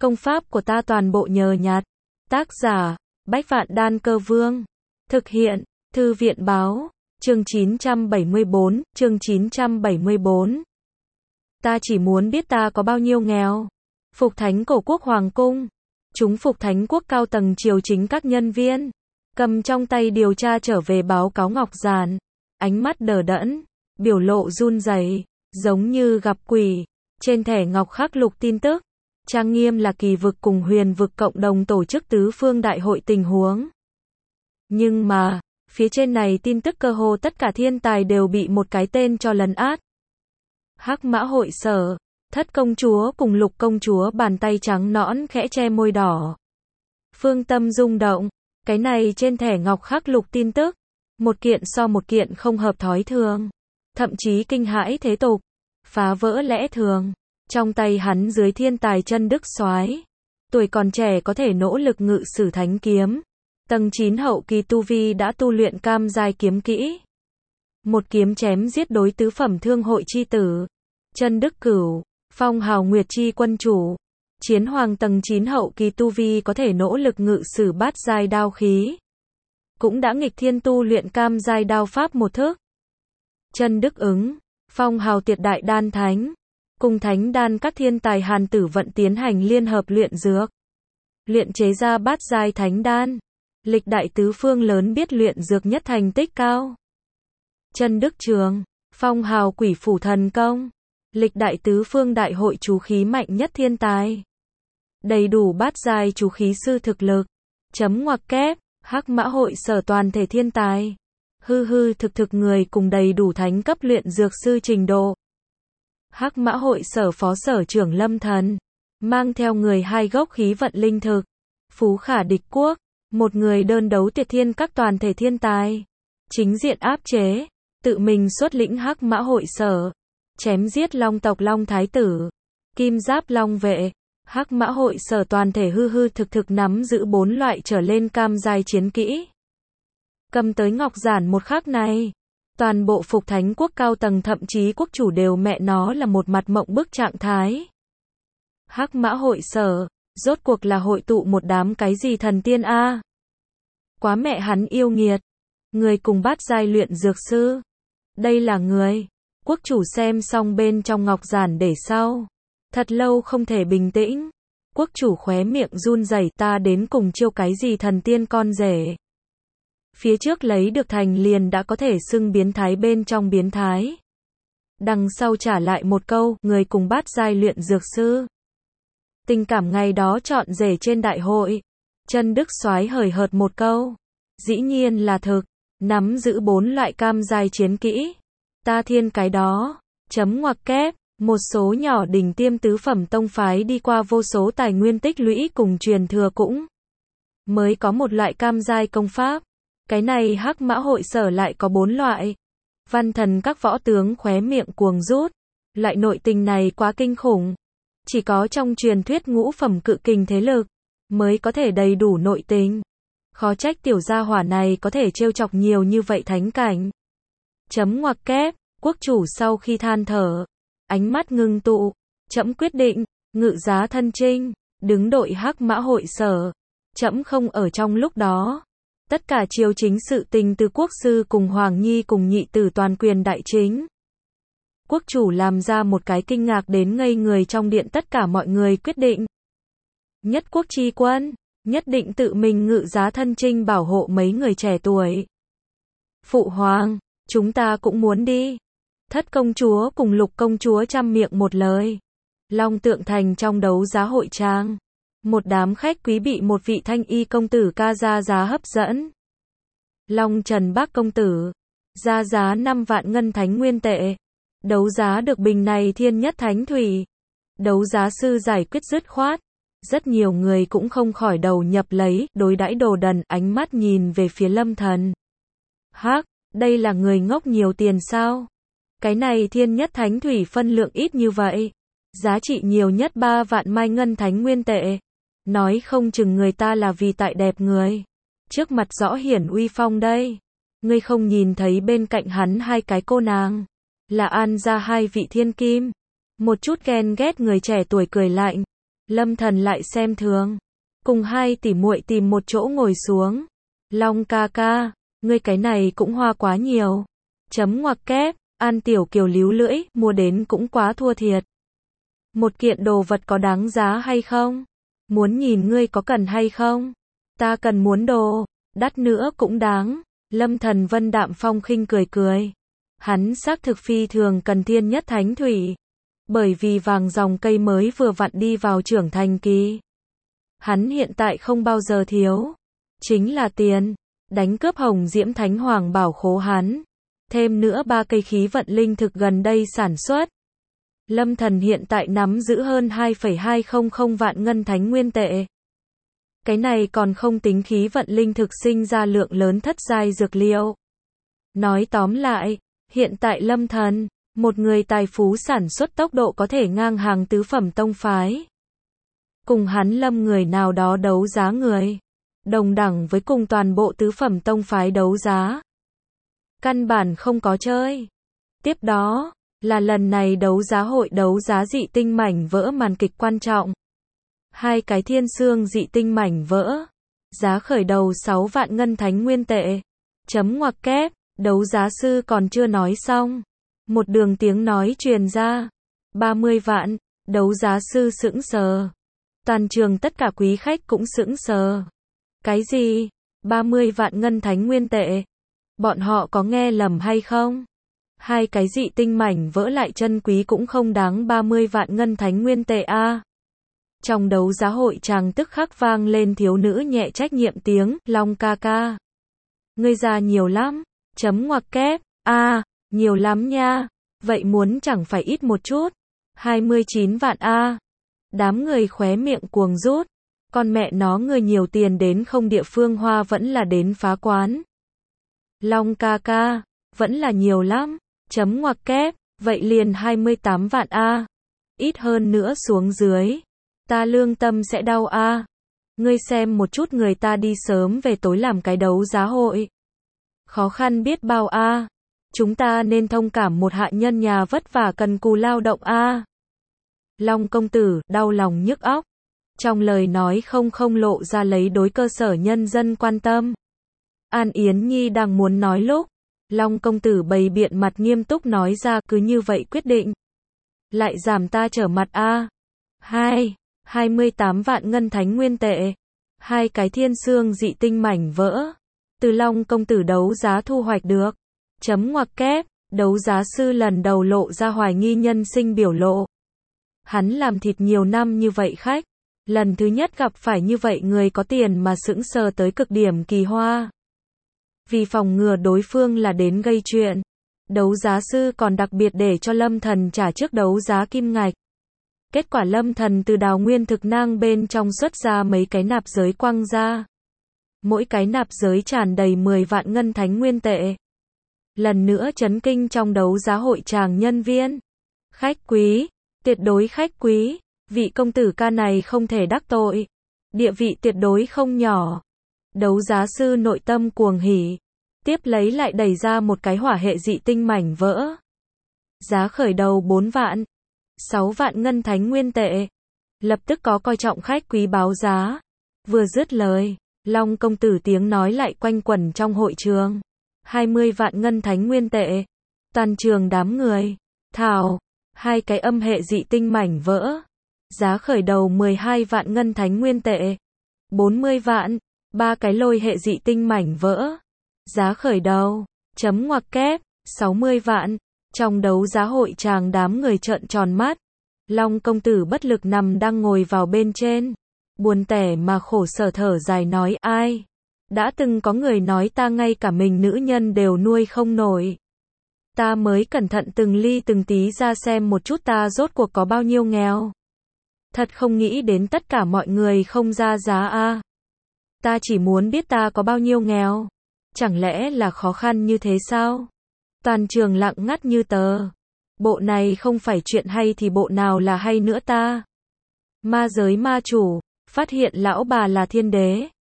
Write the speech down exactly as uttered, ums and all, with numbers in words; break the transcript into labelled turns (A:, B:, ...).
A: Công pháp của ta toàn bộ nhờ nhặt. Tác giả, Bách Vạn Đan Cơ Vương. Thực hiện, Thư viện Báo. Chương chín trăm bảy mươi bốn, chương chín trăm bảy mươi bốn. Ta chỉ muốn biết ta có bao nhiêu nghèo. Phục Thánh Cổ Quốc Hoàng Cung. Chúng Phục Thánh Quốc cao tầng triều chính các nhân viên. Cầm trong tay điều tra trở về báo cáo Ngọc Giản. Ánh mắt đờ đẫn, biểu lộ run rẩy, giống như gặp quỷ. Trên thẻ ngọc khắc lục tin tức. Trang nghiêm là Kỳ vực cùng Huyền vực cộng đồng tổ chức tứ phương đại hội tình huống. Nhưng mà, phía trên này tin tức cơ hồ tất cả thiên tài đều bị một cái tên cho lấn át. Hắc Mã Hội Sở, Thất công chúa cùng Lục công chúa bàn tay trắng nõn khẽ che môi đỏ. Phương tâm rung động, cái này trên thẻ ngọc khắc lục tin tức, một kiện so một kiện không hợp thói thường, thậm chí kinh hãi thế tục, phá vỡ lẽ thường. Trong tay hắn dưới thiên tài chân đức soái, tuổi còn trẻ có thể nỗ lực ngự sử thánh kiếm, tầng chín hậu kỳ tu vi đã tu luyện cam giai kiếm kỹ, một kiếm chém giết đối tứ phẩm thương hội chi tử, chân đức cửu, phong hào nguyệt chi quân chủ, chiến hoàng tầng chín hậu kỳ tu vi có thể nỗ lực ngự sử bát giai đao khí, cũng đã nghịch thiên tu luyện cam giai đao pháp một thức. Chân đức ứng, phong hào tuyệt đại đan thánh, cùng thánh đan các thiên tài Hàn Tử Vận tiến hành liên hợp luyện dược, luyện chế ra bát giai thánh đan, lịch đại tứ phương lớn biết luyện dược nhất thành tích cao. Chân đức trường, phong hào quỷ phủ thần công, lịch đại tứ phương đại hội chú khí mạnh nhất thiên tài, đầy đủ bát giai chú khí sư thực lực. Chấm ngoặc kép, Hắc Mã Hội Sở toàn thể thiên tài, hư hư thực thực người cùng đầy đủ thánh cấp luyện dược sư trình độ. Hắc Mã Hội Sở phó sở trưởng Lâm Thần, mang theo người hai gốc khí vận linh thực, phú khả địch quốc, một người đơn đấu tuyệt thiên các toàn thể thiên tài, chính diện áp chế, tự mình xuất lĩnh Hắc Mã Hội Sở, chém giết Long tộc Long Thái tử, Kim Giáp Long vệ. Hắc Mã Hội Sở toàn thể hư hư thực thực nắm giữ bốn loại trở lên cam giai chiến kỹ. Cầm tới Ngọc Giản một khắc này, toàn bộ Phục Thánh Quốc cao tầng thậm chí quốc chủ đều mẹ nó là một mặt mộng bức trạng thái. Hắc Mã Hội Sở, rốt cuộc là hội tụ một đám cái gì thần tiên a? Quá mẹ hắn yêu nghiệt. Người cùng bát giai luyện dược sư. Đây là người. Quốc chủ xem xong bên trong Ngọc Giản để sau. Thật lâu không thể bình tĩnh. Quốc chủ khóe miệng run rẩy, ta đến cùng chiêu cái gì thần tiên con rể. Phía trước lấy được thành liền đã có thể xưng biến thái bên trong biến thái. Đằng sau trả lại một câu, người cùng bát giai luyện dược sư. Tình cảm ngày đó chọn rể trên đại hội. Chân đức soái hời hợt một câu. Dĩ nhiên là thực, nắm giữ bốn loại cam giai chiến kỹ. Ta thiên cái đó. Chấm ngoặc kép, một số nhỏ đỉnh tiêm tứ phẩm tông phái đi qua vô số tài nguyên tích lũy cùng truyền thừa cũng mới có một loại cam giai công pháp. Cái này Hắc Mã Hội Sở lại có bốn loại. Văn thần các võ tướng khóe miệng cuồng rút. Loại nội tình này quá kinh khủng. Chỉ có trong truyền thuyết ngũ phẩm cự kình thế lực mới có thể đầy đủ nội tình. Khó trách tiểu gia hỏa này có thể trêu chọc nhiều như vậy thánh cảnh. Chấm ngoặc kép, quốc chủ sau khi than thở, ánh mắt ngưng tụ, trẫm quyết định, ngự giá thân chinh, đứng đội Hắc Mã Hội Sở. Trẫm không ở trong lúc đó. Tất cả triều chính sự tình từ quốc sư cùng Hoàng Nhi cùng nhị tử toàn quyền đại chính. Quốc chủ làm ra một cái kinh ngạc đến ngây người trong điện, tất cả mọi người quyết định. Nhất quốc chi quân, nhất định tự mình ngự giá thân chinh bảo hộ mấy người trẻ tuổi. Phụ hoàng, chúng ta cũng muốn đi. Thất công chúa cùng Lục công chúa trăm miệng một lời. Long Tượng Thành trong đấu giá hội trang. Một đám khách quý bị một vị thanh y công tử ca ra giá hấp dẫn. Long Trần Bác công tử, ra giá năm vạn ngân thánh nguyên tệ. Đấu giá được bình này thiên nhất thánh thủy. Đấu giá sư giải quyết dứt khoát. Rất nhiều người cũng không khỏi đầu nhập lấy, đối đãi đồ đần, ánh mắt nhìn về phía Lâm Thần. Hắc, đây là người ngốc nhiều tiền sao? Cái này thiên nhất thánh thủy phân lượng ít như vậy. Giá trị nhiều nhất ba vạn mai ngân thánh nguyên tệ. Nói không chừng người ta là vì tại đẹp người. Trước mặt rõ hiển uy phong đây. Ngươi không nhìn thấy bên cạnh hắn hai cái cô nàng. Là An gia hai vị thiên kim. Một chút ghen ghét người trẻ tuổi cười lạnh. Lâm Thần lại xem thường. Cùng hai tỷ muội tìm một chỗ ngồi xuống. Long ca ca, ngươi cái này cũng hoa quá nhiều. Chấm ngoặc kép, An Tiểu Kiều líu lưỡi, mua đến cũng quá thua thiệt. Một kiện đồ vật có đáng giá hay không? Muốn nhìn ngươi có cần hay không? Ta cần muốn đồ, đắt nữa cũng đáng. Lâm Thần Vân đạm phong khinh cười cười. Hắn xác thực phi thường cần thiên nhất thánh thủy. Bởi vì vàng dòng cây mới vừa vặn đi vào trưởng thành kỳ. Hắn hiện tại không bao giờ thiếu. Chính là tiền. Đánh cướp Hồng Diễm Thánh Hoàng bảo khố hắn. Thêm nữa ba cây khí vận linh thực gần đây sản xuất. Lâm Thần hiện tại nắm giữ hơn hai phẩy hai không không vạn ngân thánh nguyên tệ. Cái này còn không tính khí vận linh thực sinh ra lượng lớn thất giai dược liệu. Nói tóm lại, hiện tại Lâm Thần, một người tài phú sản xuất tốc độ có thể ngang hàng tứ phẩm tông phái. Cùng hắn Lâm người nào đó đấu giá người. Đồng đẳng với cùng toàn bộ tứ phẩm tông phái đấu giá. Căn bản không có chơi. Tiếp đó, là lần này đấu giá hội đấu giá dị tinh mảnh vỡ màn kịch quan trọng. Hai cái thiên xương dị tinh mảnh vỡ. Giá khởi đầu sáu vạn ngân thánh nguyên tệ. Chấm ngoặc kép, đấu giá sư còn chưa nói xong. Một đường tiếng nói truyền ra. ba mươi vạn, đấu giá sư sững sờ. Toàn trường tất cả quý khách cũng sững sờ. Cái gì? ba mươi vạn ngân thánh nguyên tệ. Bọn họ có nghe lầm hay không? Hai cái dị tinh mảnh vỡ lại chân quý cũng không đáng ba mươi vạn ngân thánh nguyên tệ a. À. Trong đấu giá hội chàng tức khắc vang lên thiếu nữ nhẹ trách nhiệm tiếng, Long ca ca. Ngươi ra nhiều lắm. Chấm ngoặc kép, a, à, nhiều lắm nha. Vậy muốn chẳng phải ít một chút. hai mươi chín vạn a. À. Đám người khóe miệng cuồng rút. Con mẹ nó người nhiều tiền đến không địa phương hoa vẫn là đến phá quán. Long ca ca, vẫn là nhiều lắm. Chấm ngoặc kép, vậy liền hai mươi tám vạn a. À. Ít hơn nữa xuống dưới. Ta lương tâm sẽ đau a. À. Ngươi xem một chút người ta đi sớm về tối làm cái đấu giá hội. Khó khăn biết bao a. À. Chúng ta nên thông cảm một hạ nhân nhà vất vả cần cù lao động a. À. Long công tử, đau lòng nhức óc. Trong lời nói không không lộ ra lấy đối cơ sở nhân dân quan tâm. An Yến Nhi đang muốn nói lúc. Long công tử bày biện mặt nghiêm túc nói ra cứ như vậy quyết định. Lại giảm ta trở mặt a. À. Hai, hai mươi tám vạn ngân thánh nguyên tệ. Hai cái thiên xương dị tinh mảnh vỡ. Từ Long công tử đấu giá thu hoạch được. Chấm ngoặc kép, đấu giá sư lần đầu lộ ra hoài nghi nhân sinh biểu lộ. Hắn làm thịt nhiều năm như vậy khách. Lần thứ nhất gặp phải như vậy người có tiền mà sững sờ tới cực điểm kỳ hoa. Vì phòng ngừa đối phương là đến gây chuyện. Đấu giá sư còn đặc biệt để cho Lâm Thần trả trước đấu giá kim ngạch. Kết quả Lâm Thần từ đào nguyên thực nang bên trong xuất ra mấy cái nạp giới quăng ra. Mỗi cái nạp giới tràn đầy mười vạn ngân thánh nguyên tệ. Lần nữa chấn kinh trong đấu giá hội tràng nhân viên. Khách quý, tuyệt đối khách quý, vị công tử ca này không thể đắc tội. Địa vị tuyệt đối không nhỏ. Đấu giá sư nội tâm cuồng hỉ. Tiếp lấy lại đẩy ra một cái hỏa hệ dị tinh mảnh vỡ. Giá khởi đầu bốn vạn. sáu vạn ngân thánh nguyên tệ. Lập tức có coi trọng khách quý báo giá. Vừa dứt lời, Long công tử tiếng nói lại quanh quẩn trong hội trường. hai mươi vạn ngân thánh nguyên tệ. Toàn trường đám người. Thảo. Hai cái âm hệ dị tinh mảnh vỡ. Giá khởi đầu mười hai vạn ngân thánh nguyên tệ. bốn mươi vạn. Ba cái lôi hệ dị tinh mảnh vỡ. Giá khởi đầu. Chấm ngoặc kép. sáu mươi vạn. Trong đấu giá hội tràng đám người trợn tròn mắt. Long công tử bất lực nằm đang ngồi vào bên trên. Buồn tẻ mà khổ sở thở dài nói ai. Đã từng có người nói ta ngay cả mình nữ nhân đều nuôi không nổi. Ta mới cẩn thận từng ly từng tí ra xem một chút ta rốt cuộc có bao nhiêu nghèo. Thật không nghĩ đến tất cả mọi người không ra giá a. À. Ta chỉ muốn biết ta có bao nhiêu nghèo. Chẳng lẽ là khó khăn như thế sao? Toàn trường lặng ngắt như tờ. Bộ này không phải chuyện hay thì bộ nào là hay nữa ta? Ma giới ma chủ, phát hiện lão bà là thiên đế.